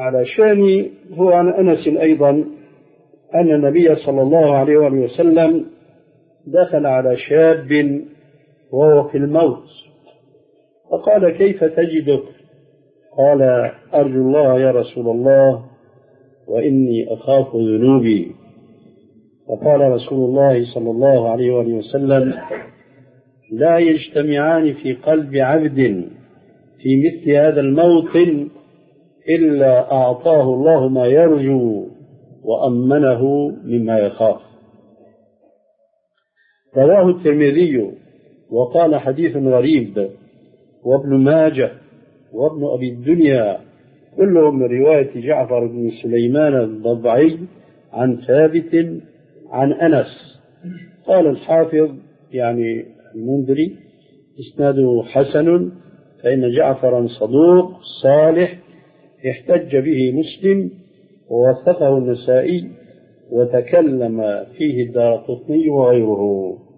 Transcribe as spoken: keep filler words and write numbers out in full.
على شأن هو عن أنس أيضا أن النبي صلى الله عليه وسلم دخل على شاب وهو في الموت فقال كيف تجدك؟ قال أرجو الله يا رسول الله وإني أخاف ذنوبي. فقال رسول الله صلى الله عليه وسلم لا يجتمعان في قلب عبد في مثل هذا الموطن إلا أعطاه الله ما يرجو وأمنه مما يخاف. رواه الترمذي وقال حديث غريب، وابن ماجه وابن أبي الدنيا كلهم من رواية جعفر بن سليمان الضبعي عن ثابت عن أنس. قال الحافظ يعني المنذري إسناده حسن، فإن جعفرا صدوق صالح احتج به مسلم ووثقه النسائي وتكلم فيه الدارقطني وغيره.